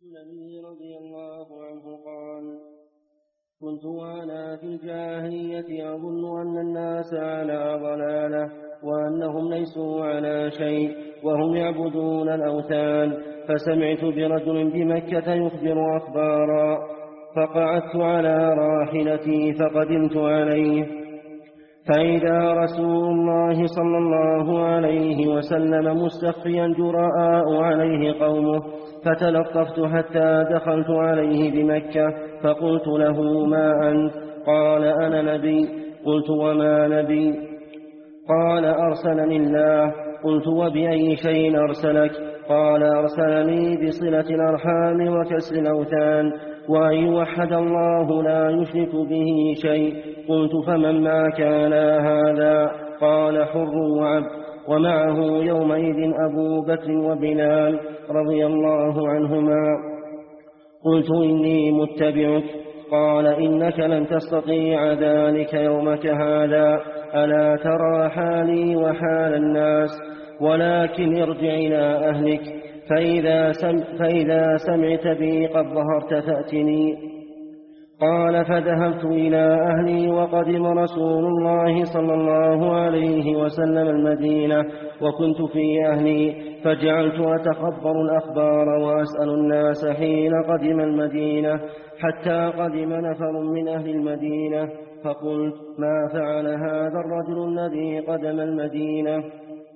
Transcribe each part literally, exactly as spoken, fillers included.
النبي رضي الله عنه قال: كنت وأنا في الجاهلية أظن أن الناس على ضلالة وأنهم ليسوا على شيء وهم يعبدون الأوثان، فسمعت برجل بمكة يخبر أخبارا، فقعدت على راحلتي فقدمت عليه، فإذا رسول الله صلى الله عليه وسلم مستخفيا جراء عليه قومه، فتلطفت حتى دخلت عليه بمكة، فقلت له: ما أنت؟ قال: أنا نبي. قلت: وما نبي؟ قال: أرسلني الله. قلت: وبأي شيء أرسلك؟ قال: أرسلني بصلة الأرحام وكسر الأوثان وأن يوحد الله لا يشرك به شيء. قلت: فمن ما كان هذا؟ قال: حر وعبد. ومعه يومئذ أبو بكر وبلال رضي الله عنهما. قلت: إني متبعك. قال: إنك لن تستطيع ذلك يومك هذا، ألا ترى حالي وحال الناس؟ ولكن ارجع إلى أهلك، فإذا, سم فإذا سمعت بي قد ظهرت فأتني. قال: فذهبت إلى أهلي، وقدم رسول الله صلى الله عليه وسلم المدينة، وكنت في أهلي، فجعلت أتخبر الأخبار وأسأل الناس حين قدم المدينة، حتى قدم نفر من أهل المدينة، فقلت: ما فعل هذا الرجل الذي قدم المدينة؟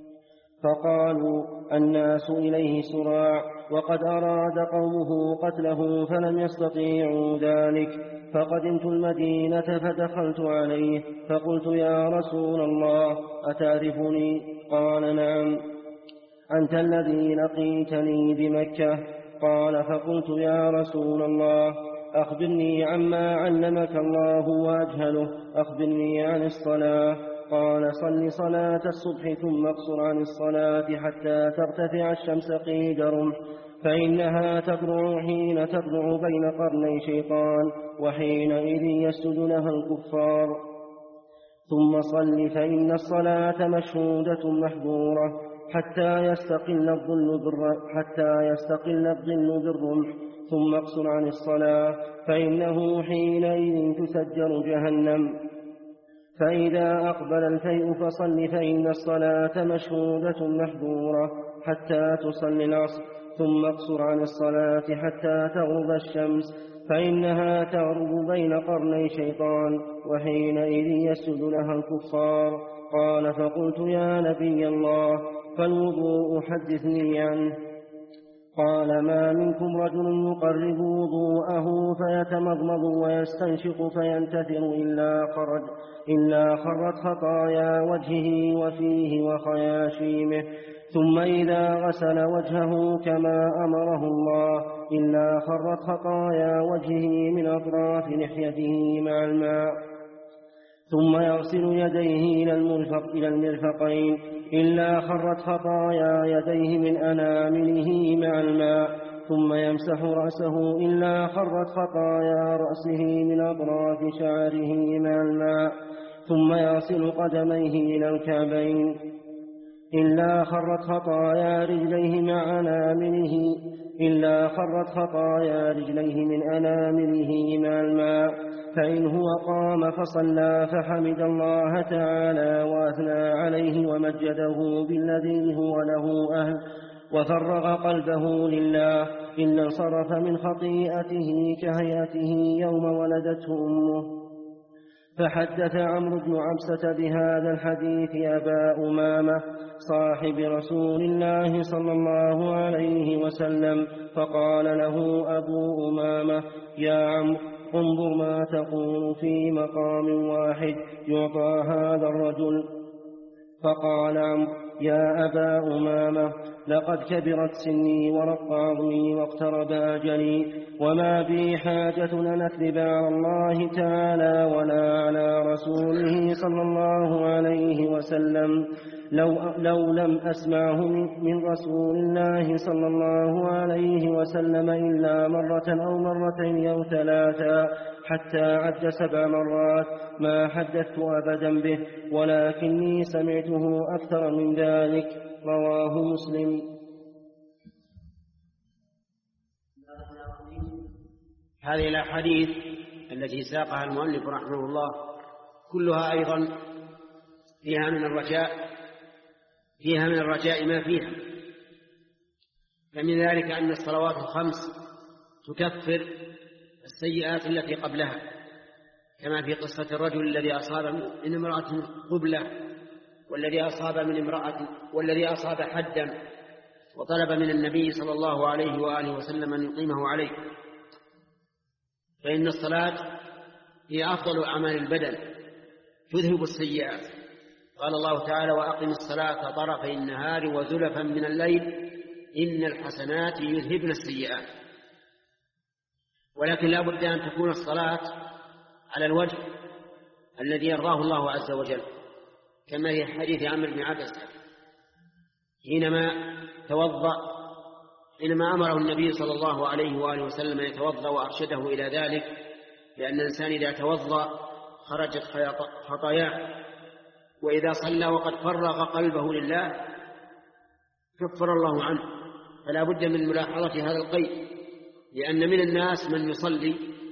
فقالوا: الناس إليه سراع، وقد أراد قومه قتله فلم يستطيعوا ذلك. فقدمت المدينة فدخلت عليه، فقلت: يا رسول الله، أتعرفني؟ قال: نعم، أنت الذي لقيتني بمكة. قال: فقلت: يا رسول الله، أخبرني عما علمك الله وأجهله، أخبرني عن الصلاة. قال: صل صلاة الصبح ثم اقصر عن الصلاة حتى ترتفع الشمس قيد رمح، فإنها تطلع حين تطلع بين قرني شيطان، وحينئذ يسجد لها الكفار. ثم صل فإن الصلاة مشهودة محظورة حتى يستقل الظل حتى يستقل الظل بالرمح، ثم اقصر عن الصلاة، فإنه حينئذ تسجر جهنم. فإذا أقبل الفيء فصل فإن الصلاة مشهودة محظورة حتى تصلي العصر، ثم اقصر عن الصلاة حتى تغرب الشمس، فإنها تغرب بين قرني شيطان، وحينئذ يسجد لها الكفار. قال: فقلت: يا نبي الله، فالوضوء حدثني عنه. قال: ما منكم رجل يقرب وضوءه فيتمضمض ويستنشق فينتثر إلا خرج إلا خرت خطايا وجهه وفيه وخياشيمه، ثم إذا غسل وجهه كما أمره الله إلا خرت خطايا وجهه من أطراف لحيته مع الماء، ثم يغسل يديه إلى المرفق إلى المرفقين إلا خرت خطايا يديه من أنامله مع الماء، ثم يمسح رأسه إلا خرت خطايا رأسه من أطراف شعره مع الماء، ثم يغسل قدميه إلى الكعبين إلا خرت خطايا رجليه مع أنامله إلا خرت خطايا رجليه من أنامله مع الماء. فإن هو قام فصلى فحمد الله تعالى وأثنى عليه ومجده بالذي هو له أهل، وفرغ قلبه لله، إلا انصرف من خطيئته كهيئته يوم ولدته أمه. فحدث عمرو بن عبسة بهذا الحديث أبا أمامة صاحب رسول الله صلى الله عليه وسلم، فقال له أبو أمامة: يا عمرو، انظر ما تقول في مقام واحد يعطى هذا الرجل. فقال عمرو: يا أبا أمامة، لقد كبرت سني ورق عظمي واقترب أجلي، وما بي حاجة أن أكذب على الله تعالى ولا على رسوله صلى الله عليه وسلم، لو, لو لم أسمعه من رسول الله صلى الله عليه وسلم إلا مرة أو مرتين أو ثلاثا حتى عد سبع مرات ما حدثت أبدا به، ولكني سمعته أكثر من ذلك. رواه مسلم. هذه الأحاديث التي ساقها المؤلف رحمه الله كلها أيضا فيها من الرجاء فيها من الرجاء ما فيها. فمن ذلك أن الصلوات الخمس تكفر السيئات التي قبلها، كما في قصة الرجل الذي أصاب من امرأة قبلة والذي أصاب من امرأة والذي أصاب حدا وطلب من النبي صلى الله عليه وآله وسلم أن يقيمه عليه. فإن الصلاة هي أفضل أعمال البدن تذهب السيئات. قال الله تعالى: وأقم الصلاة طرفي النهار وزلفا من الليل إن الحسنات يذهبن السيئات. ولكن لا بد أن تكون الصلاة على الوجه الذي يرضاه الله عز وجل، كما في حديث عمرو بن عبسة حينما توضأ حينما أمره النبي صلى الله عليه وآله وسلم يتوضأ وأرشده إلى ذلك، لأن الإنسان إذا توضأ خرجت خطاياه، وإذا صلى وقد فرغ قلبه لله كفر الله عنه. فلا بد من ملاحظة هذا القيد، لأن من الناس من يصلي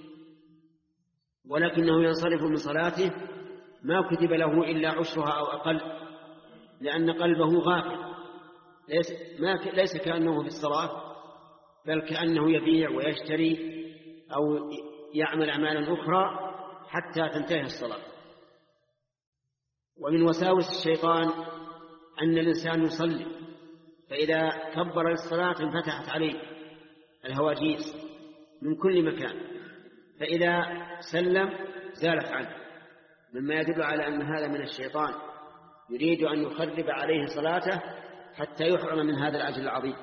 ولكنه ينصرف من صلاته ما كتب له إلا عشرها أو أقل، لأن قلبه غافل، ليس, ما ليس كأنه في الصلاة، بل كأنه يبيع ويشتري أو يعمل أعمالا أخرى حتى تنتهي الصلاة. ومن وساوس الشيطان أن الإنسان يصلي فإذا كبر الصلاة انفتحت عليه الهواجيس من كل مكان، فإذا سلم زالت عنه، مما يدل على أن هذا من الشيطان يريد أن يخرب عليه صلاته حتى يحرم من هذا الأجر العظيم.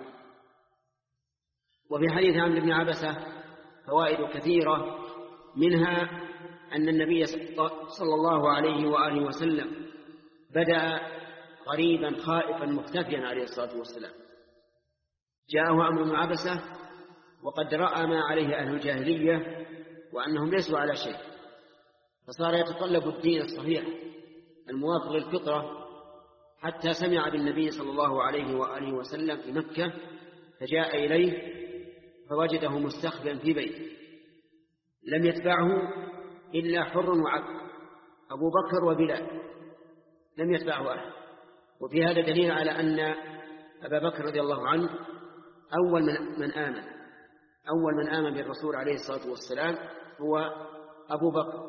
وفي حديث عمرو بن عبسة فوائد كثيرة، منها أن النبي صلى الله عليه وآله وسلم بدأ قريبا خائفا مختفيا عليه الصلاة والسلام. جاءه عمرو بن عبسة وقد رأى ما عليه أهل الجاهلية وأنهم ليسوا على شيء، فصار يتطلب الدين الصحيح الموافق للفطرة، حتى سمع بالنبي صلى الله عليه وآله وسلم في مكة، فجاء إليه فوجده مستخبئا في بيته، لم يتبعه إلا حر وعبد أبو بكر وبلال، لم يتبعه أحد. وفي هذا دليل على أن أبا بكر رضي الله عنه أول من, من آمن أول من آمن بالرسول عليه الصلاة والسلام هو أبو بكر،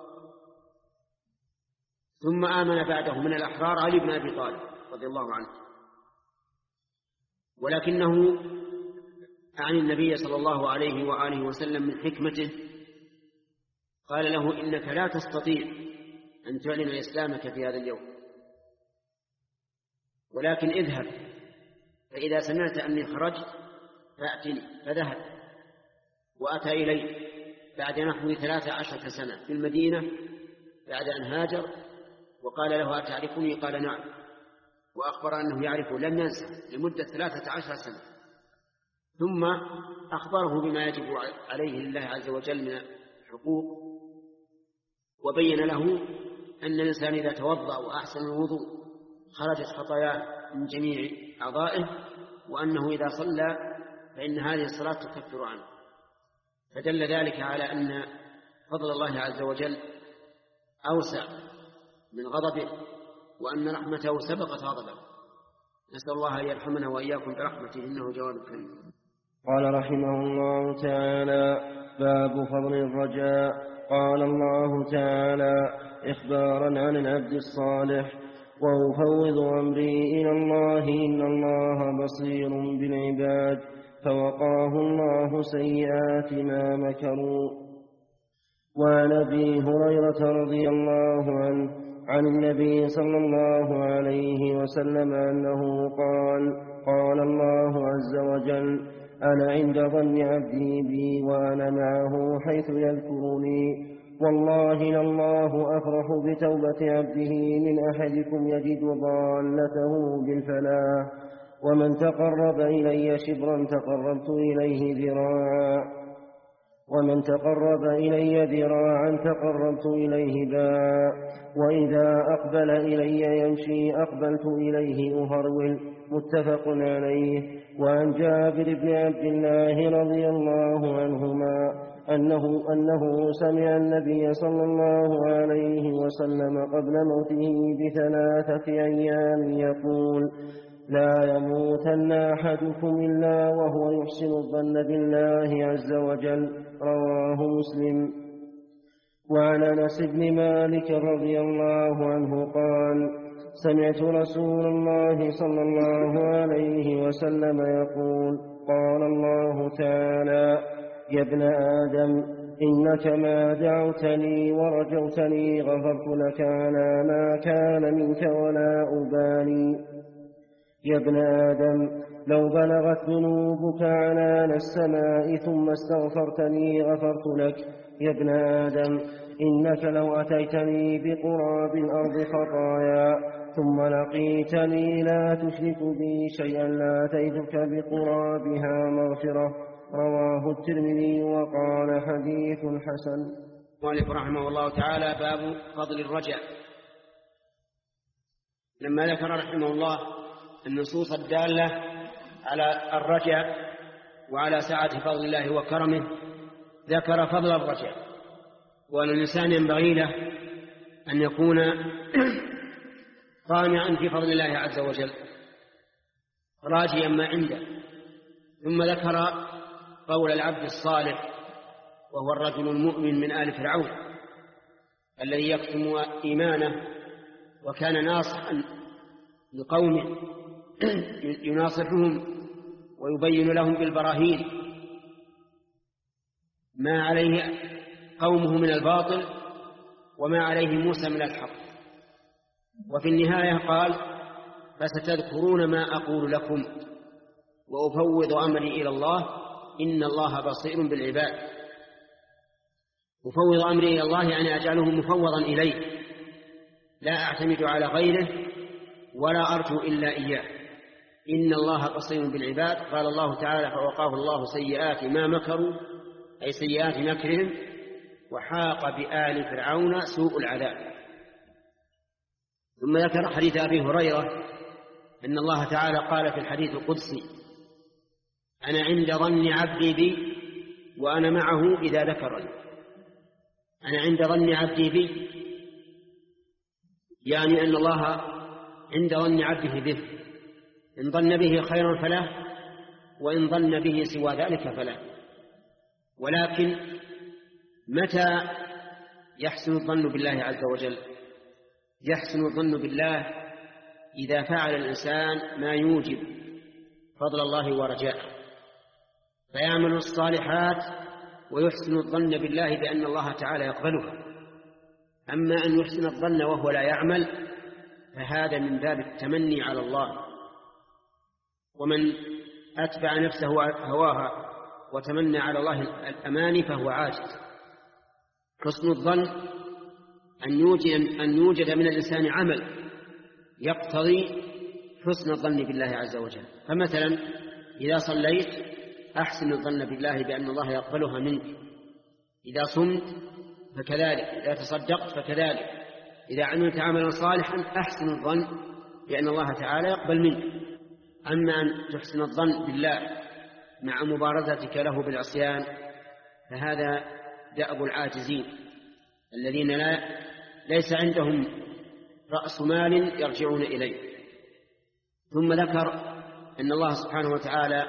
ثم آمن بعده من الأحرار علي بن أبي طالب رضي الله عنه. ولكنه عن النبي صلى الله عليه وآله وسلم من حكمته قال له: إنك لا تستطيع أن تعلن إسلامك في هذا اليوم، ولكن اذهب فإذا سمعت أني خرجت فأتني. فذهب وأتى إليه بعد نحو ثلاث عشرة سنة في المدينة بعد أن هاجر، وقال له: أتعرفني؟ قال: نعم. وأخبر أنه يعرفه، لم ينسى لمدة ثلاثة عشر سنة. ثم أخبره بما يجب عليه لله عز وجل من الحقوق، وبين له أن الإنسان إذا توضأ وأحسن الوضوء خرجت خطاياه من جميع أعضائه، وأنه إذا صلى فإن هذه الصلاة تكفر عنه. فدل ذلك على أن فضل الله عز وجل أوسع من غضبه، وأن رحمته سبقت غضبه. نسأل الله أن يرحمنا وإياكم برحمته إنه جواد كريم. قال رحمه الله تعالى: باب فضل الرجاء. قال الله تعالى إخبارا عن العبد الصالح: وأفوض أمري إلى الله إن الله بصير بالعباد، فوقاه الله سيئات ما مكروا. وعن أبي هريرة رضي الله عنه عن النبي صلى الله عليه وسلم أنه قال: قال الله عز وجل: أنا عند ظن عبدي بي وأنا معه حيث يذكرني، والله لله أفرح بتوبة عبده من أحدكم يجد ضالته بالفلاح، ومن تقرب إلي شبرا تقربت إليه ذراعا. ومن تقرب إلي ذراعا تقربت إليه باعا، وإذا أقبل إلي يمشي أقبلت إليه أهرول. متفق عليه. وعن جابر بن عبد الله رضي الله عنهما أنه, أنه سمع النبي صلى الله عليه وسلم قبل موته بثلاثة أيام يقول: لا يموتن أحدكم إلا وهو يحسن الظن بالله عز وجل. رواه مسلم. وعن أنس بن مالك رضي الله عنه قال: سمعت رسول الله صلى الله عليه وسلم يقول: قال الله تعالى: يا ابن آدم إنك ما دعوتني ورجوتني غفرت لك على ما كان منك ولا أبالي. يا ابن آدم لو بلغت ذنوبك عنان السماء ثم استغفرتني غفرت لك. يا ابن آدم إنك لو أتيتني بقراب الأرض خطايا ثم لقيتني لا تشرك بي شيئا لاتيتك بقرابها مغفرة. رواه الترمذي وقال حديث حسن. مؤلف رحمه الله تعالى: باب فضل الرجاء. لما ذكر رحمه الله النصوص الدالة على الرجاء وعلى سعة فضل الله وكرمه، ذكر فضل الرجاء، وأن الإنسان ينبغي له أن يكون طامعا في فضل الله عز وجل راجيا ما عنده. ثم ذكر قول العبد الصالح وهو الرجل المؤمن من آل فرعون الذي يكتم إيمانه وكان ناصحا لقومه يناصحهم ويبين لهم بالبراهين ما عليه قومه من الباطل وما عليه موسى من الحق. وفي النهاية قال: فستذكرون ما أقول لكم وأفوض أمري إلى الله إن الله بصير بالعباد. أفوض أمري إلى الله يعني أجعله مفوضا إليه، لا أعتمد على غيره ولا أرجو إلا إياه. إن الله بصير بالعباد. قال الله تعالى: فوقاه الله سيئات ما مكروا، أي سيئات مكرهم، وحاق بآل فرعون سوء العذاب. ثم ذكر حديث أبي هريرة أن الله تعالى قال في الحديث القدسي: أنا عند ظن عبدي بي وأنا معه إذا ذكرني. أنا عند ظن عبدي بي يعني أن الله عند ظن عبده به، إن ظن به خيرا فله، وإن ظن به سوى ذلك فله. ولكن متى يحسن الظن بالله عز وجل؟ يحسن الظن بالله إذا فعل الإنسان ما يوجب فضل الله ورجاءه، فيعمل الصالحات ويحسن الظن بالله بأن الله تعالى يقبلها. أما أن يحسن الظن وهو لا يعمل فهذا من باب التمني على الله. ومن أتبع نفسه هواها وتمنى على الله الأماني فهو عاجز. حسن الظن أن يوجد, أن يوجد من الإنسان عمل يقتضي حسن الظن بالله عز وجل. فمثلا إذا صليت أحسن الظن بالله بأن الله يقبلها منك، إذا صمت فكذلك، إذا تصدقت فكذلك، إذا عملت عملا صالحا أحسن الظن بأن الله تعالى يقبل منك. أما أن تحسن الظن بالله مع مبارزتك له بالعصيان فهذا دأب العاجزين الذين لا ليس عندهم رأس مال يرجعون إليه. ثم ذكر أن الله سبحانه وتعالى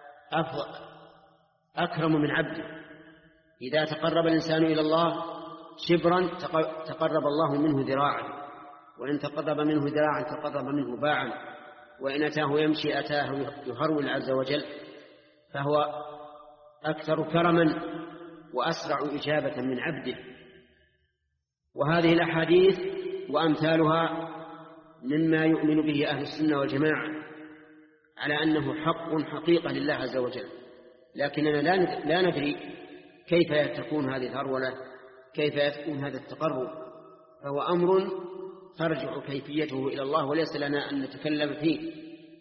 أكرم من عبده. إذا تقرب الإنسان إلى الله شبرا تقرب الله منه ذراعا، وإن تقرب منه ذراعا تقرب منه باعا، وإن أتاه يمشي أتاه يهرول عز وجل، فهو أكثر كرما وأسرع إجابة من عبده. وهذه الأحاديث وأمثالها مما يؤمن به أهل السنة والجماعة على أنه حق حقيقة لله عز وجل، لكننا لا ندري كيف تكون هذه الهرولة، كيف يكون هذا التقرب، فهو أمر ترجع كيفيته إلى الله وليس لنا أن نتكلم فيه،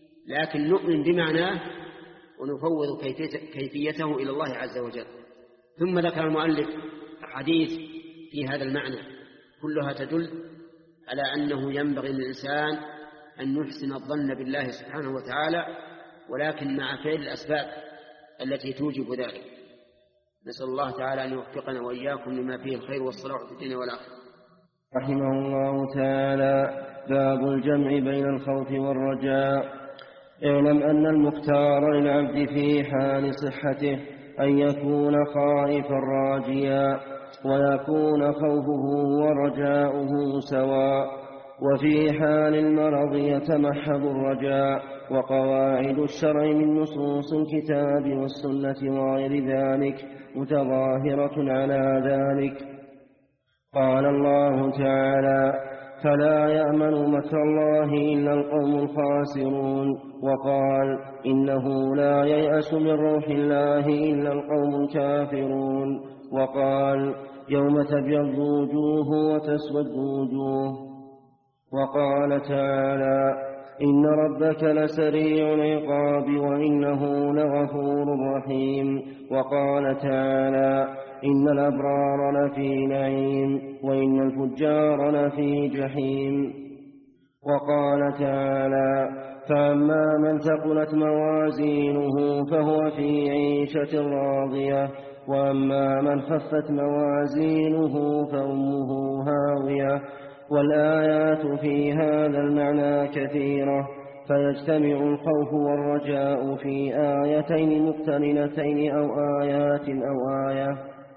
لكن نؤمن بمعناه ونفوض كيفيته إلى الله عز وجل. ثم ذكر المؤلف حديث في هذا المعنى كلها تدل على أنه ينبغي للإنسان أن يحسن الظن بالله سبحانه وتعالى، ولكن مع فعل الأسباب التي توجب ذلك. نسأل الله تعالى أن يوفقنا وإياكم لما فيه الخير والصلاح في الدنيا والآخرة. رحمه الله تعالى. باب الجمع بين الخوف والرجاء. اعلم أن المختار للعبد في حال صحته أن يكون خائفا راجيا، ويكون خوفه ورجاؤه سواء، وفي حال المرض يتمحض الرجاء. وقواعد الشرع من نصوص الكتاب والسنة وغير ذلك متظاهرة على ذلك. قال الله تعالى: فلا يأمن مكر الله إلا القوم الخاسرون. وقال: إنه لا ييأس من روح الله إلا القوم الكافرون. وقال: يوم تبيض وجوه وتسود وجوه. وقال تعالى: إن ربك لسريع العقاب وإنه لغفور رحيم. وقال تعالى: إن الأبرار لفي نعيم وإن الفجار لفي جحيم. وقال تعالى: فأما من ثقلت موازينه فهو في عيشة راضية، وأما من خفت موازينه فأمه هاوية. والآيات في هذا المعنى كثيرة، فيجتمع الخوف والرجاء في آيتين مقترنتين أو آيات أو آية.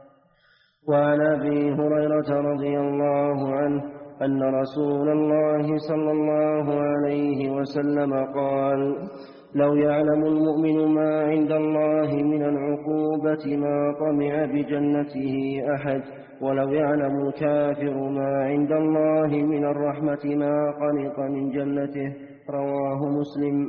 وعن أبي هريرة رضي الله عنه أن رسول الله صلى الله عليه وسلم قال: لو يعلم المؤمن ما عند الله من العقوبة ما طمع بجنته أحد، ولو يعلم الكافر ما عند الله من الرحمة ما قنط من جنته. رواه مسلم.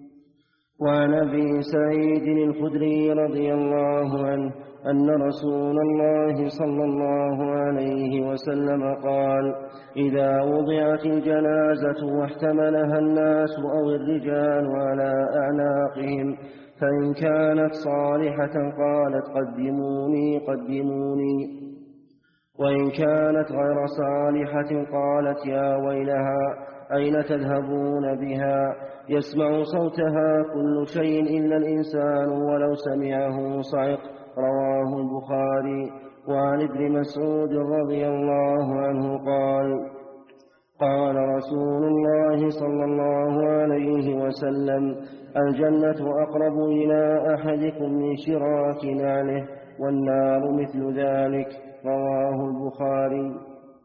وعن أبي سعيد الخدري رضي الله عنه أن رسول الله صلى الله عليه وسلم قال: إذا وضعت الجنازة واحتملها الناس أو الرجال على أعناقهم، فإن كانت صالحة قالت: قدموني قدموني، وإن كانت غير صالحة قالت: يا ويلها أين تذهبون بها؟ يسمع صوتها كل شيء إلا الإنسان ولو سمعه صعق. رواه البخاري. وعن ابن مسعود رضي الله عنه قال: قال رسول الله صلى الله عليه وسلم: الجنة أقرب إلى أحدكم من شراك نعله، والنار مثل ذلك. رواه البخاري.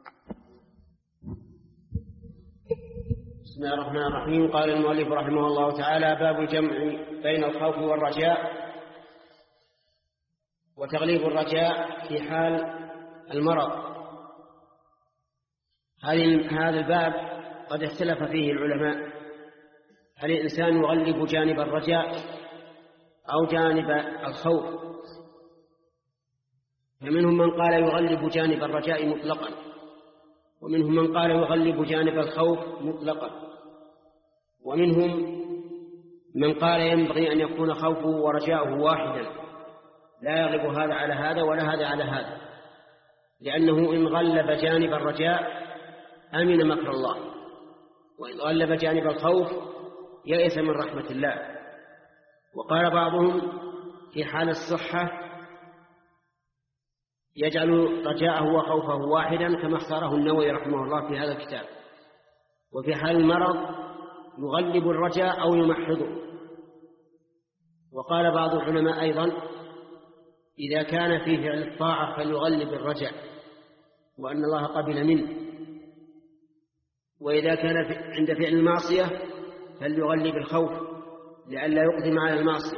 بسم الله الرحمن الرحيم. قال المؤلف رحمه الله تعالى: باب الجمع بين الخوف والرجاء وتغليب الرجاء في حال المرض. هذا الباب قد اختلف فيه العلماء: هل الإنسان يغلب جانب الرجاء أو جانب الخوف؟ فمنهم من قال يغلب جانب الرجاء مطلقا، ومنهم من قال يغلب جانب الخوف مطلقا، ومنهم من قال ينبغي أن يكون خوفه ورجاؤه واحدا، لا يغلب هذا على هذا ولا هذا على هذا، لأنه إن غلب جانب الرجاء أمن مكر الله، وإن غلب جانب الخوف يئس من رحمة الله. وقال بعضهم في حال الصحة يجعل رجاءه وخوفه واحدا كما اختاره النووي رحمه الله في هذا الكتاب. وفي حال المرض يغلب الرجاء أو يمحضه. وقال بعض العلماء أيضا: إذا كان في فعل الطاعة فليغلب الرجاء وأن الله قبل منه، وإذا كان عند فعل المعصية فليغلب الخوف لئلا يقدم على المعصية.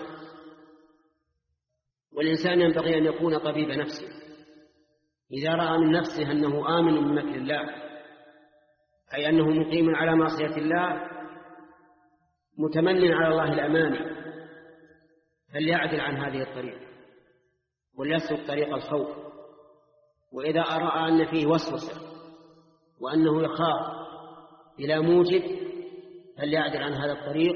والإنسان ينبغي أن يكون طبيب نفسه، إذا رأى من نفسه أنه آمن من مكر الله، أي أنه مقيم على معصية الله متمن على الله الأمان، فليعدل عن هذه الطريق وليسلك طريق الخوف. وإذا رأى أن فيه وسوسة وأنه يخاف إلى موجب فليعدل عن هذا الطريق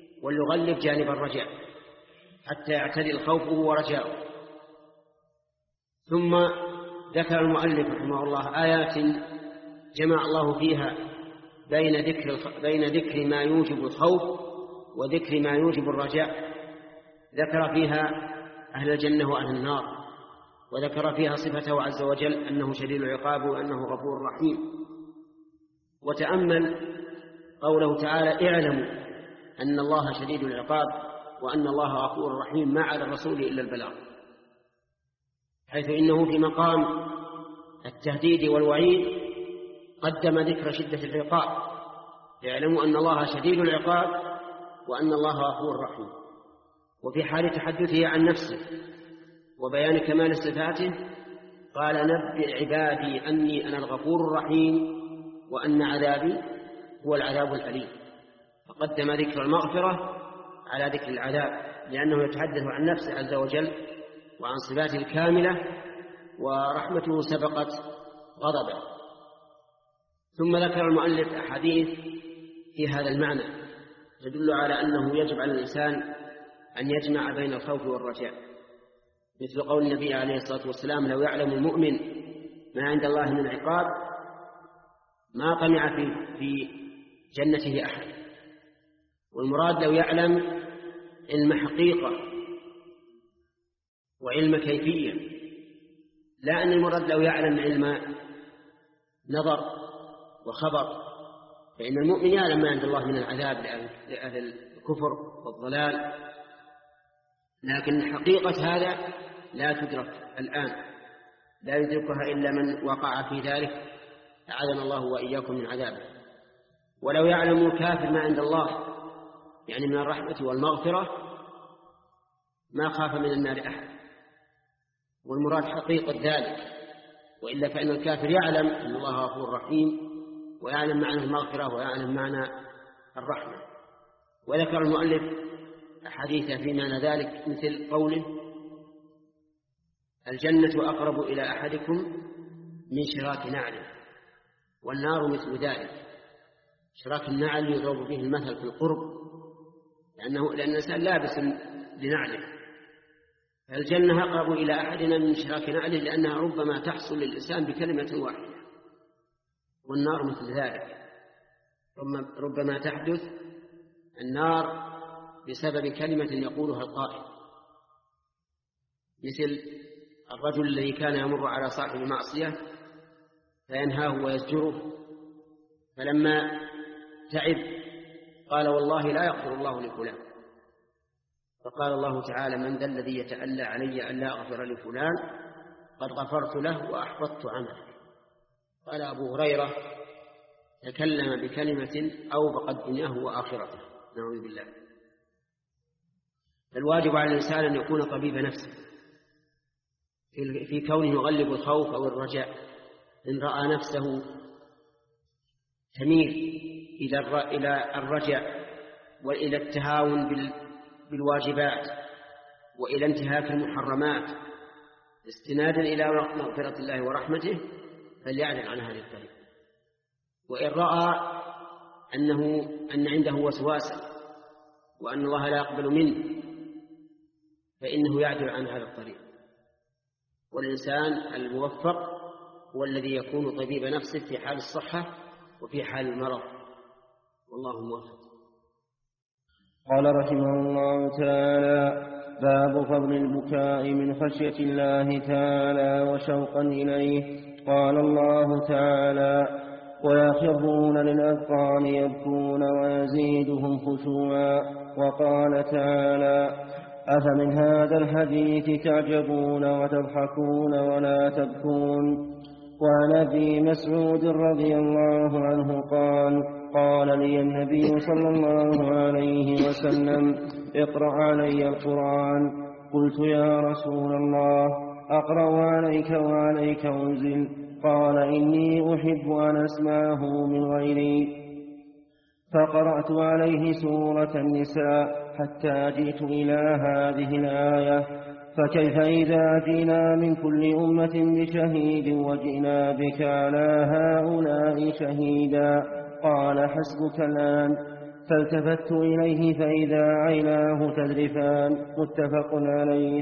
وليغلب جانب الرجاء حتى يعتدل خوفه ورجاؤه. ثم ذكر المؤلف رحمه الله آيات جمع الله فيها بين ذكر بين ذكر ما يوجب الخوف وذكر ما يوجب الرجاء. ذكر فيها أهل الجنة وأهل النار، وذكر فيها صفته عز وجل أنه شديد العقاب وأنه غفور رحيم. وتأمل قوله تعالى: اعلموا أن الله شديد العقاب وأن الله غفور رحيم، ما على الرسول إلا البلاغ، حيث إنه في مقام التهديد والوعيد قدم ذكر شدة العقاب. اعلموا أن الله شديد العقاب وأن الله غفور رحيم. وفي حال تحدثه عن نفسه وبيان كمال صفاته قال: نبئ عبادي أني أنا الغفور الرحيم وأن عذابي هو العذاب الأليم. فقدم ذكر المغفرة على ذكر العذاب، لأنه يتحدث عن نفسه عز وجل وعن صفاته الكاملة، ورحمته سبقت غضبه. ثم ذكر المؤلف أحاديث في هذا المعنى تدل على أنه يجب على الإنسان أن يجمع بين الخوف والرجاء، مثل قول النبي عليه الصلاة والسلام: لو يعلم المؤمن ما عند الله من عقاب ما طمع في في جنته أحد. والمراد لو يعلم علم حقيقة وعلم كيفية، لا أن المراد لو يعلم علم نظر وخبر، فإن المؤمن يعلم ما عند الله من العذاب لأهل الكفر والضلال، لكن حقيقة هذا لا تدرك الآن، لا يدركها إلا من وقع في ذلك، أعاذنا الله وإياكم من عذابه. ولو يعلم الكافر ما عند الله يعني من الرحمة والمغفرة ما خاف من النار أحد، والمراد حقيقة ذلك. وإلا فإن الكافر يعلم أن الله غفور رحيم ويعلم معنى المغفرة ويعلم معنى الرحمة. وذكر المؤلف أحاديث في معنى ذلك، مثل قوله: الجنة أقرب إلى أحدكم من شراك نعله، والنار مثل ذلك. شراك النعل يضرب به المثل في القرب، لأنه لأن الإنسان لابس لنعله، فالجنة أقرب إلى أحدنا من شراك نعله، لأنها ربما تحصل للإنسان بكلمة واحدة. والنار مثل ذلك، ربما تحدث النار بسبب كلمة يقولها القائل، مثل الرجل الذي كان يمر على صاحب معصية فينهاه ويزجره، فلما تعب قال: والله لا يغفر الله لفلان. فقال الله تعالى: من ذا الذي يتألى علي أن لا أغفر لفلان؟ قد غفرت له وأحبطت عمله. قال أبو هريرة: تكلم بكلمة أوبقت دنياه وآخرته، نعوذ بالله. فالواجب على الإنسان أن يكون طبيب نفسه في كونه يغلب الخوف أو الرجاء. إن رأى نفسه تميل إلى الرجاء وإلى التهاون بالواجبات وإلى انتهاك المحرمات استنادا إلى مغفرة الله ورحمته، فليعلم عن هذه الطريق. وإن رأى أنه أن عنده وسواسا وأن الله لا يقبل منه فإنه يعدل عن هذا الطريق. والإنسان الموفق هو الذي يكون طبيب نفسه في حال الصحة وفي حال المرض، والله موفق. قال رحمه الله تعالى: باب فضل البكاء من خشية الله تعالى وشوقا إليه. قال الله تعالى: ويخرون للأذقان يبكون ويزيدهم خشوعا. وقال تعالى: أفمن هذا الحديث تعجبون وتضحكون ولا تبكون. وعن أبي مسعود رضي الله عنه قال: قال لي النبي صلى الله عليه وسلم: اقرأ علي القرآن. قلت: يا رسول الله، أقرأ عليك وعليك أنزل؟ قال: إني أحب أن أسمعه من غيري. فقرأت عليه سورة النساء حتى جئت إلى هذه الآية: فكيف إذا جئنا من كل أمة بشهيد وجئنا بك على هؤلاء شهيدا؟ قال: حسبك الآن. فالتفت إليه فإذا عيناه تذرفان، متفق عليه.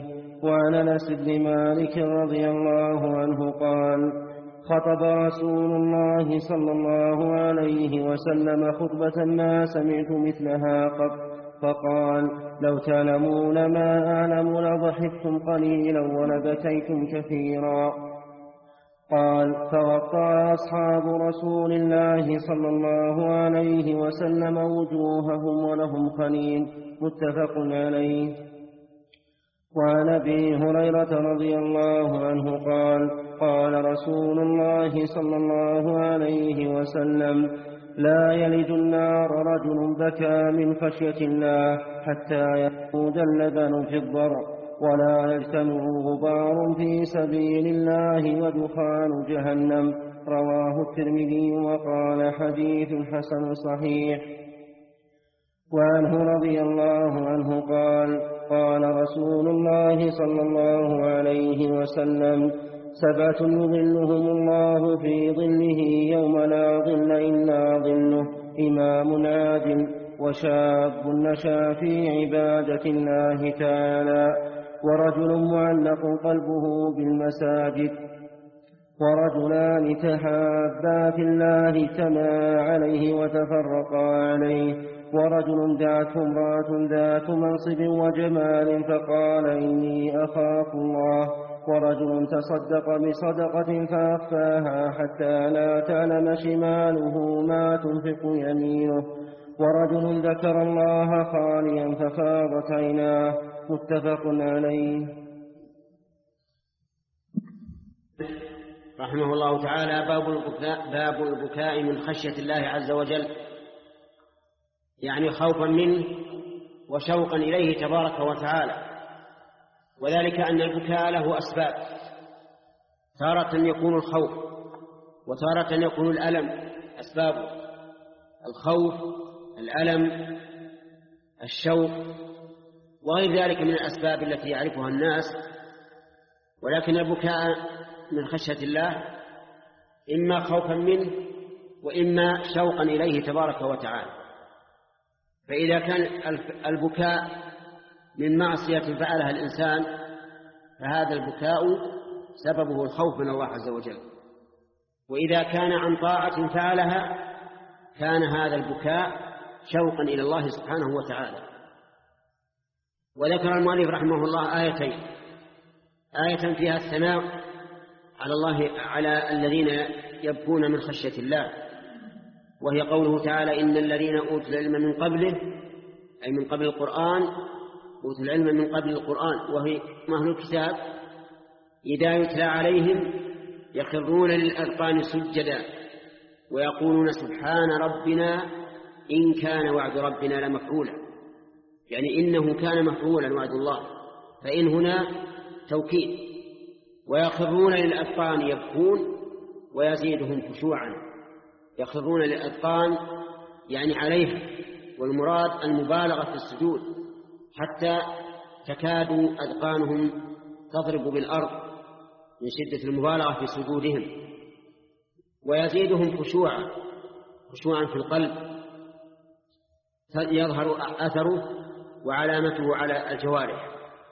وعن أنس بن مالك رضي الله عنه قال خطب رسول الله صلى الله عليه وسلم خطبة ما سمعت مثلها قط فقال لو تعلمون ما أعلم لضحكتم قليلا ولبكيتم كثيرا. قال فوقع أصحاب رسول الله صلى الله عليه وسلم وجوههم ولهم خنين متفق عليه. وعن أبي هريرة رضي الله عنه قال قال رسول الله صلى الله عليه وسلم لا يلج النار رجل بكى من خشية الله حتى يعود اللبن في الضرع ولا يجتمع غبار في سبيل الله ودخان جهنم. رواه الترمذي وقال حديث حسن صحيح. وعنه رضي الله عنه قال قال رسول الله صلى الله عليه وسلم سبعة يظلهم الله في ظله يوم لا ظل إلا ظله إمام عادل وشاب نشأ في عبادة الله تعالى ورجل معلق قلبه بالمساجد ورجلان تحابا في الله اجتمعا عليه وتفرقا عليه ورجل دعته امرأة ذات منصب وجمال فقال إني أخاف الله ورجل تصدق بصدقة فأخفاها حتى لا تعلم شماله ما تنفق يمينه ورجل ذكر الله خاليا ففاضت عيناه متفق عليه. رحمه الله تعالى باب البكاء, باب البكاء من خشية الله عز وجل، يعني خوفا منه وشوقا إليه تبارك وتعالى. وذلك أن البكاء له أسباب، تارة يكون الخوف وتارة يكون الألم. أسباب الخوف الألم الشوق وغير ذلك من الأسباب التي يعرفها الناس. ولكن البكاء من خشية الله إما خوفا منه وإما شوقا إليه تبارك وتعالى. فإذا كان البكاء من معصية فعلها الإنسان فهذا البكاء سببه الخوف من الله عز وجل، وإذا كان عن طاعة فعلها كان هذا البكاء شوقا إلى الله سبحانه وتعالى. وذكر المؤلف رحمه الله آيتين، آية فيها الثناء على الله على الذين يبكون من خشية الله، وهي قوله تعالى إن الذين أوتوا العلم من قبله، أي من قبل القرآن، أوتوا العلم من قبل القرآن وهي أهل الكتاب، إذا يتلى عليهم يخرون للأذقان سجدا ويقولون سبحان ربنا إن كان وعد ربنا لمفعولا، يعني إنه كان مفعولا وعد الله، فإن هنا توكيد. ويخرون للأذقان يبكون ويزيدهم خشوعا، يخرون للأذقان يعني عليها، والمراد المبالغة في السجود حتى تكاد أذقانهم تضرب بالأرض من شدة المبالغة في سجودهم. ويزيدهم خشوعا، خشوعا في القلب يظهر أثره وعلامته على الجوارح.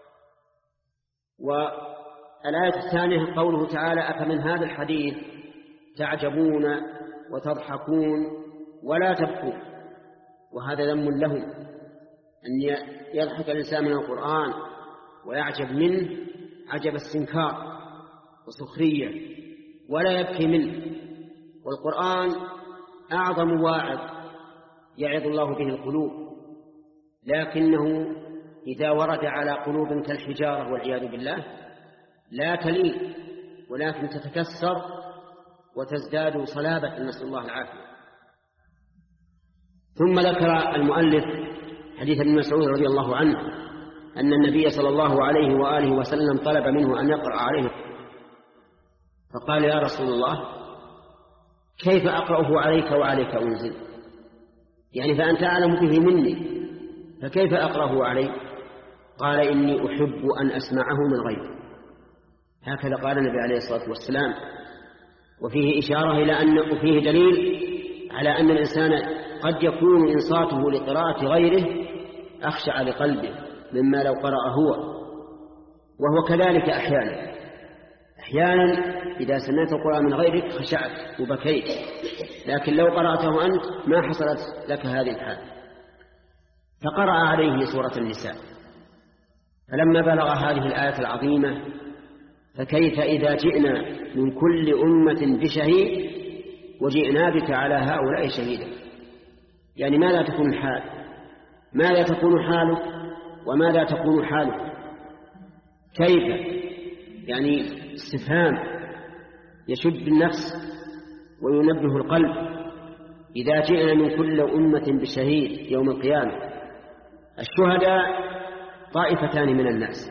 والآية الثانية قوله تعالى أفمن هذا الحديث تعجبون وتضحكون ولا تبكون، وهذا ذم لهم أن يضحك الإنسان من القرآن ويعجب منه عجب استنكار وسخرية ولا يبكي منه. والقرآن أعظم واعظ يعظ الله به القلوب، لكنه إذا ورد على قلوب كالحجارة والعياذ بالله لا تلين ولكن تتكسر وتزداد صلابة، نسأل الله العافية. ثم ذكر المؤلف حديث ابن مسعود رضي الله عنه أن النبي صلى الله عليه وآله وسلم طلب منه أن يقرأ عليه، فقال يا رسول الله كيف أقرأه عليك وعليك أنزل؟ يعني فأنت أعلم به مني فكيف أقرأه عليك؟ قال إني أحب أن أسمعه من غيري. هكذا قال النبي عليه الصلاة والسلام. وفيه إشارة إلى أن وفيه دليل على أن الإنسان قد يكون إنصاته لقراءة غيره أخشع لقلبه مما لو قرأ هو. وهو كذلك أحيانا أحيانا إذا سمعت القرآن من غيرك خشعت وبكيت، لكن لو قرأته أنت ما حصلت لك هذه الحال. فقرأ عليه سورة النساء، فلما بلغ هذه الآية العظيمة فكيف إذا جئنا من كل أمة بشهيد وجئنا بك على هؤلاء شهيدا، يعني ماذا تكون الحال؟ ماذا تكون حالك وماذا تكون حالك؟ كيف؟ يعني استفهام يشد النفس وينبه القلب. إذا جئنا من كل أمة بشهيد يوم القيامة، الشهداء طائفتان من الناس.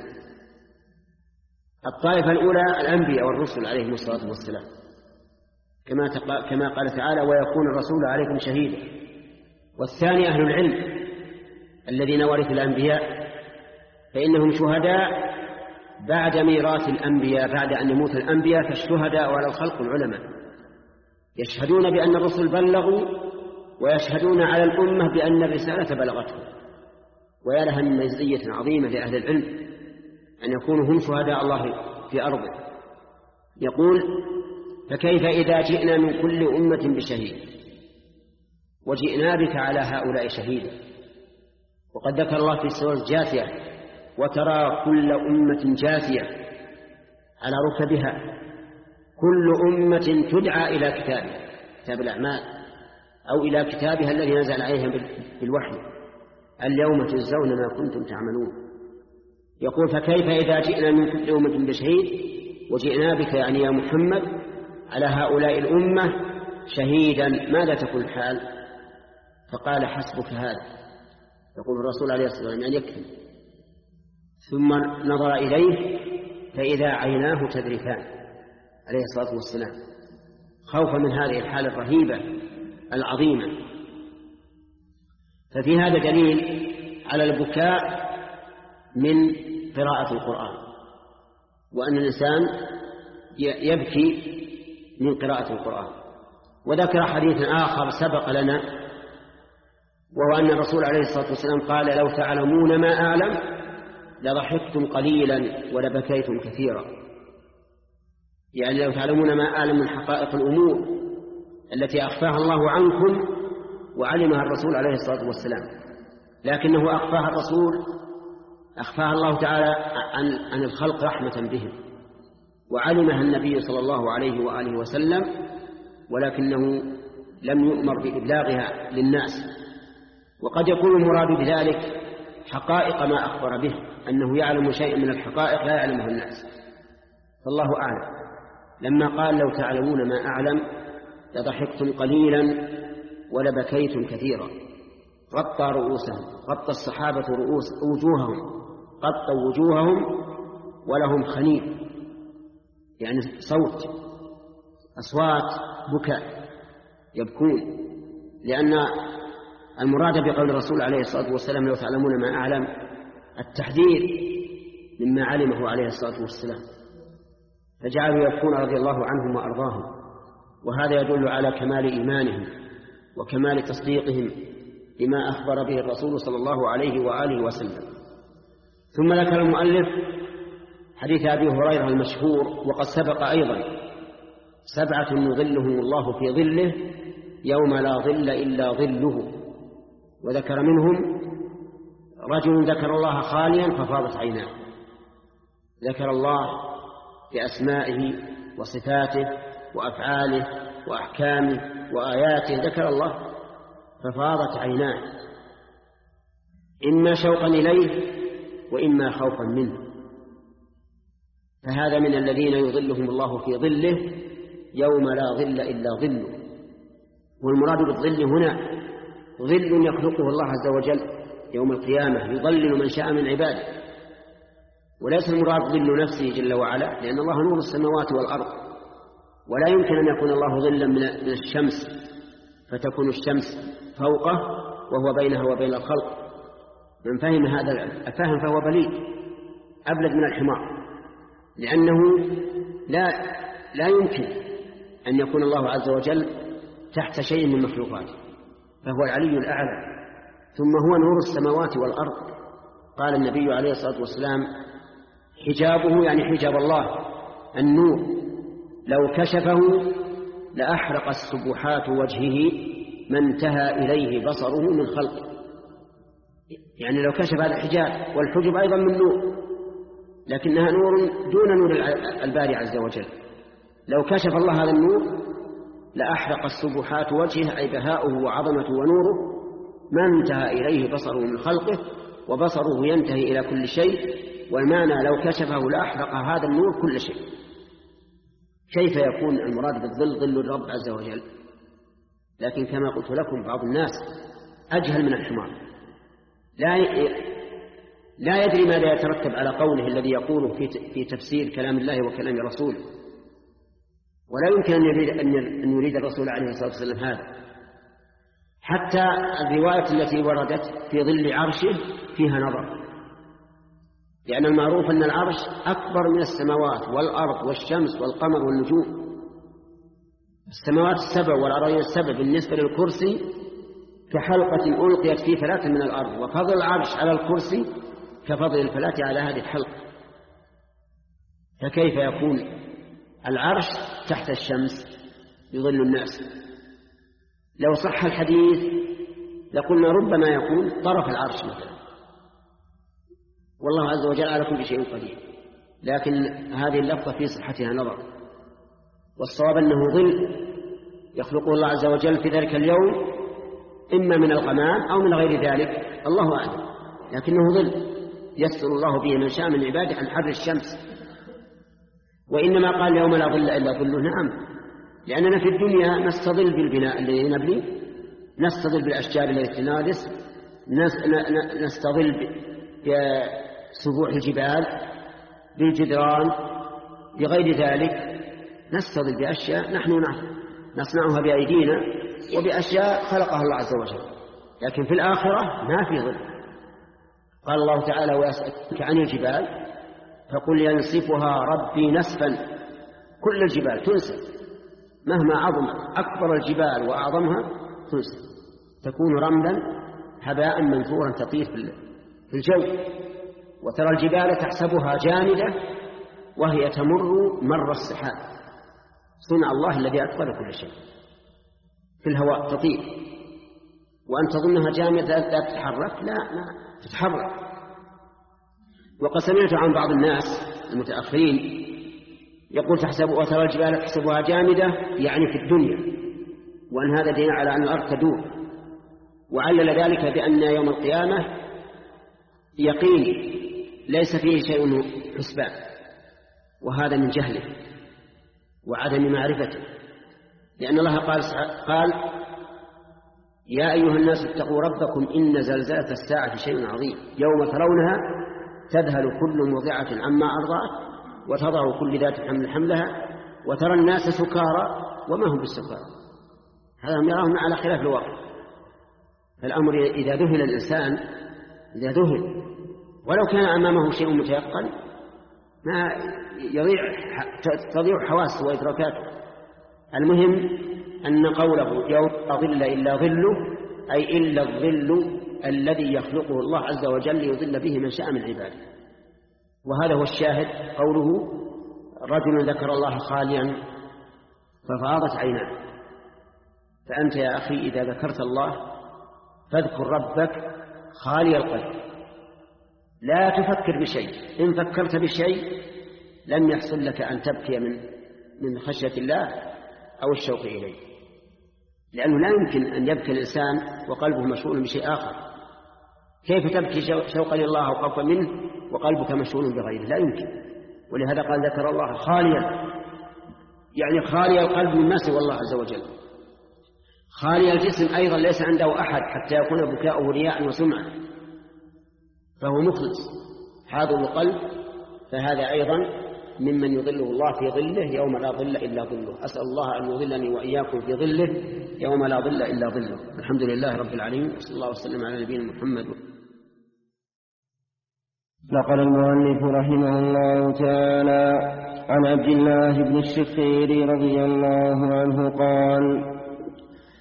الطائفة الأولى الأنبياء والرسل عليهم الصلاة والسلام، كما كما قال تعالى ويكون الرسول عليكم شهيدا. والثاني أهل العلم الذين ورثوا الأنبياء، فإنهم شهداء بعد ميراث الأنبياء، بعد أن يموت الأنبياء فالشهداء على الخلق العلماء يشهدون بأن الرسل بلغوا، ويشهدون على الأمة بأن الرسالة بلغتهم. ويا لها من مزية عظيمة لأهل العلم أن يكونوا هم شهداء الله في أرضه. يقول فكيف إذا جئنا من كل أمة بشهيد وجئنا بك على هؤلاء شهيدا. وقد ذكر الله في سورة الجاثية وترى كل أمة جاثية على ركبها كل أمة تدعى إلى كتابها، كتاب الأعمال، أو إلى كتابها الذي نزل عليها بالوحي، اليوم تجزون ما كنتم تعملون. يقول فكيف إذا جئنا من كل أمة بشهيد وجئنا بك يعني يا محمد على هؤلاء الأمة شهيدا، ماذا تكون الحال؟ فقال حسبك هذا، يقول الرسول عليه الصلاة والسلام يعني يكفي. ثم نظر إليه فإذا عيناه تذرفان عليه الصلاة والسلام خوفا من هذه الحالة الرهيبة العظيمة. ففي هذا دليل على البكاء من قراءة القرآن، وأن الإنسان يبكي من قراءة القرآن. وذكر حديث آخر سبق لنا، وهو أن الرسول عليه الصلاة والسلام قال لو تعلمون ما أعلم لضحكتم قليلا ولبكيتم كثيرا. يعني لو تعلمون ما أعلم من حقائق الأمور التي أخفاها الله عنكم وعلمها الرسول عليه الصلاة والسلام، لكنه أخفاها الرسول أخفاها الله تعالى عن, عن الخلق رحمة بهم، وعلمها النبي صلى الله عليه وآله وسلم، ولكنه لم يؤمر بإبلاغها للناس. وقد يكون المراد بذلك حقائق ما أخبر به، أنه يعلم شيء من الحقائق لا يعلمه الناس، فالله أعلم. لما قال لو تعلمون ما أعلم لضحكتم قليلا ولبكيتم كثيرا. غطى رؤوسهم، غطى الصحابة رؤوس وجوههم، غطوا وجوههم ولهم خنيف، يعني صوت أصوات بكاء يبكون، لأن المراد بقول الرسول عليه الصلاة والسلام لو تعلمون ما أعلم التحذير مما علمه عليه الصلاة والسلام، فجعلوا يبكون رضي الله عنهم وأرضاهم. وهذا يدل على كمال إيمانهم وكمال تصديقهم بما أخبر به الرسول صلى الله عليه وآله وسلم. ثم ذكر المؤلف حديث أبي هريرة المشهور، وقد سبق أيضا سبعة يظلهم الله في ظله يوم لا ظل إلا ظله. وذكر منهم رجل ذكر الله خاليا ففاضت عيناه، ذكر الله بأسمائه وصفاته وأفعاله وأحكامه وآياته، ذكر الله ففاضت عيناه، إما شوقا إليه وإما خوفا منه. فهذا من الذين يظلهم الله في ظله يوم لا ظل إلا ظله. والمراد بالظل هنا ظل يخلقه الله عز وجل يوم القيامة يظلل من شاء من عباده، وليس المراد ظل نفسه جل وعلا، لأن الله نور السماوات والأرض، ولا يمكن أن يكون الله ظلا من الشمس فتكون الشمس فوقه وهو بينها وبين الخلق. من فهم هذا الفهم فهو بليد أبلد من الحمار، لأنه لا, لا يمكن أن يكون الله عز وجل تحت شيء من مخلوقاته، فهو العلي الأعلى، ثم هو نور السماوات والأرض. قال النبي عليه الصلاة والسلام حجابه يعني حجاب الله النور، لو كشفه لأحرق السبحات وجهه ما انتهى إليه بصره من خلقه. يعني لو كشف هذا الحجاب، والحجب أيضا من نور لكنها نور دون نور الباري عز وجل، لو كشف الله هذا النور لأحرق السبحات وجهه أي بهاؤه وعظمته ونوره ما انتهى إليه بصره من خلقه، وبصره ينتهي إلى كل شيء، والمعنى لو كشفه لأحرق هذا النور كل شيء. كيف يكون المراد بالظل ظل الرب عز وجل؟ لكن كما قلت لكم بعض الناس أجهل من الحمار، لا لا يدري ماذا يترتب على قوله الذي يقوله في تفسير كلام الله وكلام رسوله، ولا يمكن أن يريد, أن يريد الرسول عليه الصلاة والسلام هذا. حتى الرواية التي وردت في ظل عرشه فيها نظر، لأن المعروف أن العرش أكبر من السماوات والأرض والشمس والقمر والنجوم. السماوات السبع والأراضين السبع بالنسبة للكرسي كحلقة ألقيت في فلاة من الأرض، وفضل العرش على الكرسي كفضل الفلاة على هذه الحلقة. فكيف يكون العرش تحت الشمس يظل الناس؟ لو صح الحديث لقلنا ربما يكون طرف العرش مثلا، والله عز وجل على كل شيء قدير، لكن هذه اللفظة في صحتها نظر، والصواب أنه ظل يخلقه الله عز وجل في ذلك اليوم إما من الغمام أو من غير ذلك، الله أعلم، لكنه ظل يسر الله به من شاء من عباده عن حر الشمس. وإنما قال يوم لا ظل إلا ظله، نعم، لأننا في الدنيا نستظل بالبناء الذي نبني، نستظل بالأشجار التي تنادس، نستظل بسبوع الجبال، بالجدران، بغير ذلك نستظل بأشياء نحن نصنعها بأيدينا وبأشياء خلقها الله عز وجل، لكن في الآخرة ما في ظل. قال الله تعالى ويسألك عن الجبال فقل ينسفها ربي نسفا، كل الجبال تنسف مهما عظمت، أكبر الجبال وأعظمها تنسف، تكون رملا هباء منثورا تطير في الجو، وترى الجبال تحسبها جامدة وهي تمر مر السحاب، صنع الله الذي أتقن كل شيء، في الهواء تطير، وأن تظنها جامدة لا تتحرك، لا لا تتحرك. وقد سمعت عن بعض الناس المتأخرين يقول تحسب وترى الجبال تحسبها جامدة يعني في الدنيا، وأن هذا دين على أن الأرض تدور، وعلل ذلك بأن يوم القيامة يقين ليس فيه شيء حسبان، وهذا من جهله وعدم معرفته، لأن الله قال, قال يا أيها الناس اتقوا ربكم إن زلزلة الساعة شيء عظيم يوم ترونها تذهل كل مرضعة عما أرضعت وتضع كل ذات حمل حملها وترى الناس سكارى وما هم بالسكارى، هذا هم يراهم على خلاف الواقع. فالأمر إذا ذهل الإنسان إذا ذهل ولو كان أمامه شيء متيقن ما يضيع تضيع حواسه وإدراكاته. المهم أن قوله يوم لا ظل إلا ظله أي إلا الظل الذي يخلقه الله عز وجل يظل به من شاء من عباده. وهذا هو الشاهد، قوله رجل ذكر الله خاليا ففاضت عيناه. فأنت يا أخي إذا ذكرت الله فاذكر ربك خالي القلب، لا تفكر بشيء، إن فكرت بشيء لم يحصل لك أن تبكي من من خشية الله أو الشوق إليه، لأنه لا يمكن أن يبكي الإنسان وقلبه مشغول بشيء آخر. كيف تبكي شوقا لله أو خوفا منه وقلبك مشغول بغيره؟ لا يمكن. ولهذا قال ذكر الله خاليا، يعني خالي القلب مما سوى الله عز وجل. خالي الجسم أيضا ليس عنده أحد حتى يكون بكاؤه رياء وسمعة، فهو مخلص حاضر القلب، فهذا أيضا ممن يظله الله في ظله يوم لا ظل إلا ظله. أسأل الله أن يظلني وإياكم في ظله يوم لا ظل إلا ظله. الحمد لله رب العالمين، وصلى الله وسلم على نبينا محمد. نقل المؤلف رحمه الله تعالى عن عبد الله بن الشخير رضي الله عنه قال: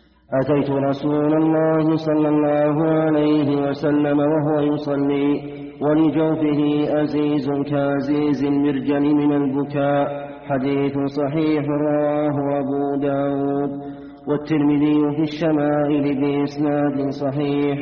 أتيت رسول الله صلى الله عليه وسلم وهو يصلي ولجوفه أزيز كأزيز المرجل من البكاء. حديث صحيح رواه أبو داود والترمذي في الشمائل بإسناد صحيح.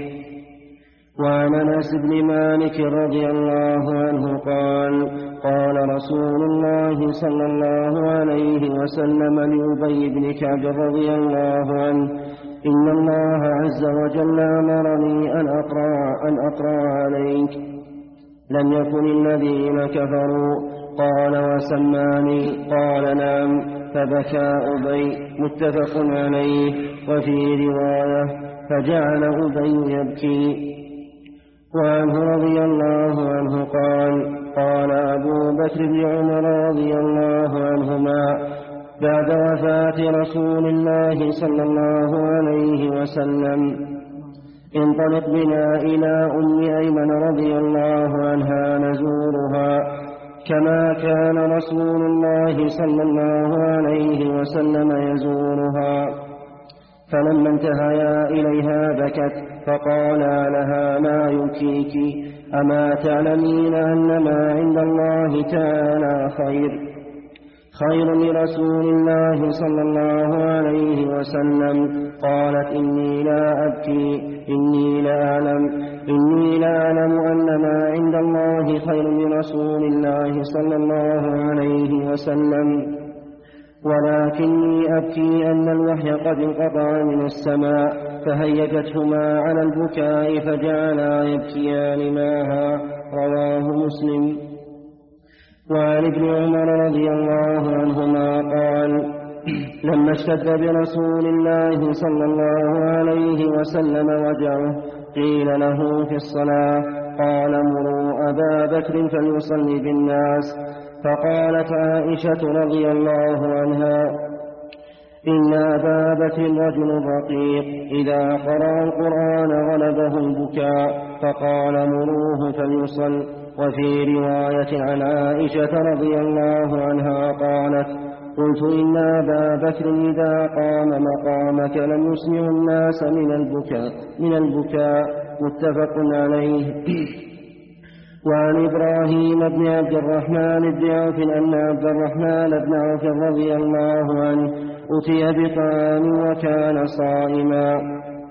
وعن أنس بن مالك رضي الله عنه قال قال رسول الله صلى الله عليه وسلم لأبي بن كعب رضي الله عنه إن الله عز وجل أمرني أن أقرأ, أن أقرأ عليك لم يكن الذين كفروا. قال وسماني؟ قال نعم. فبكى أبي. متفق عليه. وفي رواية فجعل أبي يبكي. وعنه رضي الله عنه قال قال أبو بكر بن عمر رضي الله عنهما بعد وفاة رسول الله صلى الله عليه وسلم انطلق بنا إلى أم أيمن رضي الله عنها نزورها كما كان رسول الله صلى الله عليه وسلم يزورها. فلما انتهيا إليها بكت فقالا لها ما يبكيك؟ أما تعلمين أن ما عند الله تعالى خير خير لرسول الله صلى الله عليه وسلم. قالت إني لا أبكي إني لا أعلم إني لا أعلم أن ما عند الله خير لرسول الله صلى الله عليه وسلم ولكني أبكي أن الوحي قد انقطع من السماء. فهيجتهما على البكاء فجعلا يبكيان معها. رواه مسلم. وعن ابن عمر رضي الله عنهما قال لما اشتد برسول الله صلى الله عليه وسلم وجعه قيل له في الصلاة قال مروا أبا بكر فليصلي بالناس. فقالت عائشة رضي الله عنها إن أبا بكر رجل رقيق إذا قرأ القرآن غلبه البكاء فقال مروه فليصل. وفي رواية عن عائشة رضي الله عنها قالت قلت إن أبا بكر إذا قام مقامك لم يسمع الناس من البكاء من البكاء. متفق عليه. وعن إبراهيم بن عبد الرحمن بن عوف أن عبد الرحمن بن عوف رضي الله عنه أتي بطعام وكان صائما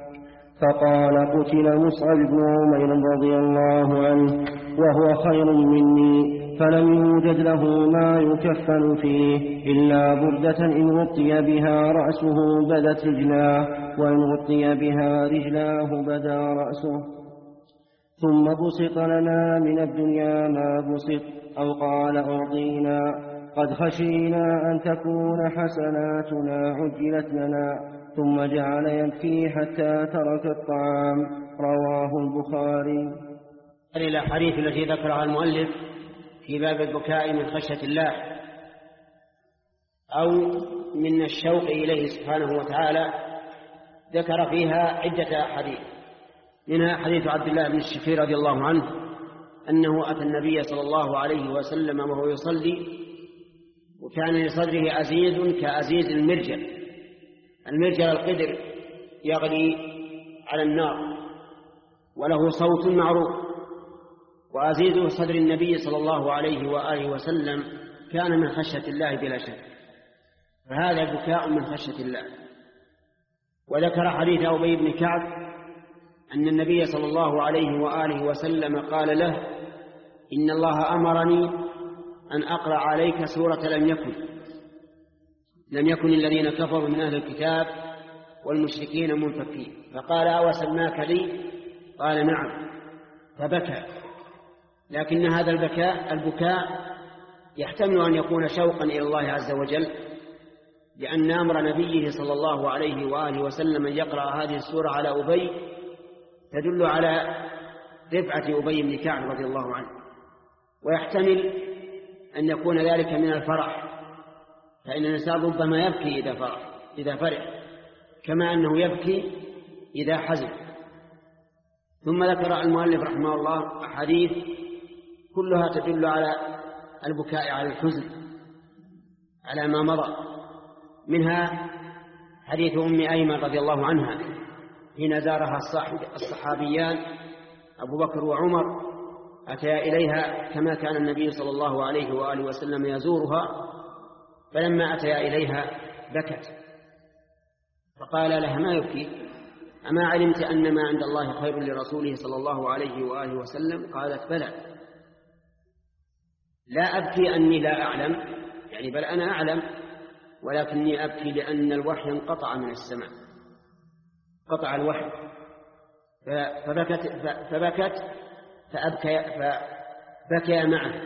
فقال قتل مصعب بن عمير رضي الله عنه وهو خير مني فلم يوجد له ما يكفن فيه إلا بردة إن غطي بها رأسه بدت رجلاه وإن غطي بها رجلاه بدا رأسه. ثم بسط لنا من الدنيا ما بسط أو قال أعطينا قد خشينا أن تكون حسناتنا عجلت لنا. ثم جعل يبكي حتى ترك الطعام. رواه البخاري. إلى الحديث التي ذكرها المؤلف في باب البكاء من خشية الله أو من الشوق إليه سبحانه وتعالى ذكر فيها عدة أحاديث منها حديث عبد الله بن الشخير رضي الله عنه أنه أتى النبي صلى الله عليه وسلم وهو يصلي وكان لصدره أزيز كأزيز المرجل. المرجل القدر يغلي على النار وله صوت معروف. وأزيز صدر النبي صلى الله عليه وآله وسلم كان من خشية الله بلا شك. فهذا بكاء من خشية الله. وذكر حديث أبي بن كعب أن النبي صلى الله عليه وآله وسلم قال له إن الله أمرني أن أقرأ عليك سورة لم يكن لم يكن الذين كفروا من أهل الكتاب والمشركين منفكين. فقال أوسماك لي؟ قال نعم. فبكى. لكن هذا البكاء البكاء يحتمل أن يكون شوقا إلى الله عز وجل لأن أمر نبيه صلى الله عليه وآله وسلم أن يقرأ هذه السورة على أبي تدل على رفعة أبي بن كعب رضي الله عنه. ويحتمل أن يكون ذلك من الفرح فإن الإنسان ربما يبكي إذا فرح إذا فرح كما أنه يبكي إذا حزن. ثم ذكر المؤلف رحمه الله أحاديث كلها تدل على البكاء على الحزن على ما مضى. منها حديث أم أيمن رضي الله عنها حين زارها الصحابيان أبو بكر وعمر أتيا إليها كما كان النبي صلى الله عليه وآله وسلم يزورها، فلما أتيا إليها بكت، فقال لها: ما يبكي؟ أما علمت أن ما عند الله خير لرسوله صلى الله عليه وآله وسلم؟ قالت: بلى. لا أبكي أني لا أعلم، يعني بل أنا أعلم، ولكني أبكي لأن الوحي انقطع من السماء، قطع الوحي. فبكت فبكت فأبكي فبكي معه.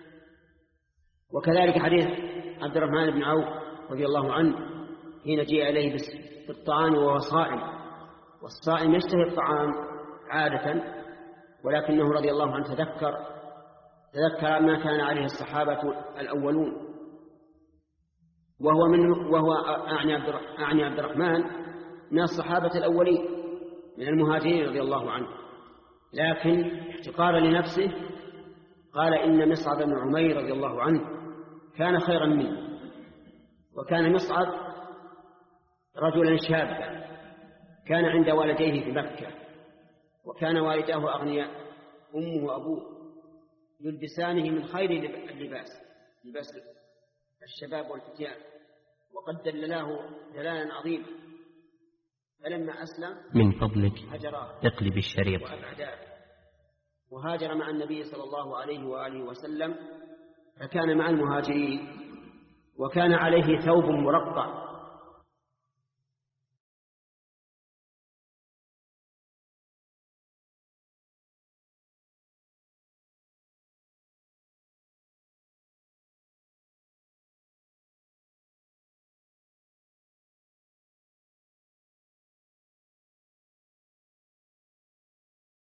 وكذلك حديث عبد الرحمن بن عوف رضي الله عنه حين جاء إليه بالطعام وهو صائم، والصائم يشتهي الطعام عادة، ولكنه رضي الله عنه تذكر تذكر ما كان عليه الصحابة الأولون، وهو من وهو أعني عبد الرحمن من الصحابة الأولين من المهاجرين رضي الله عنه، لكن احتقارا لنفسه قال: إن مصعب بن عمير رضي الله عنه كان خيرا منه. وكان مصعب رجلا شابا كان عند والديه في مكة، وكان والداه أغنياء، أمه وأبوه يلبسانه من خير اللباس، لباس الشباب والفتيان، وقد دللاه دلالا عظيما. فلما أسلم من فضلك هجراه اقلب الشريط وأبعداه، وهاجر مع النبي صلى الله عليه وآله وسلم، فكان مع المهاجرين، وكان عليه ثوب مرقع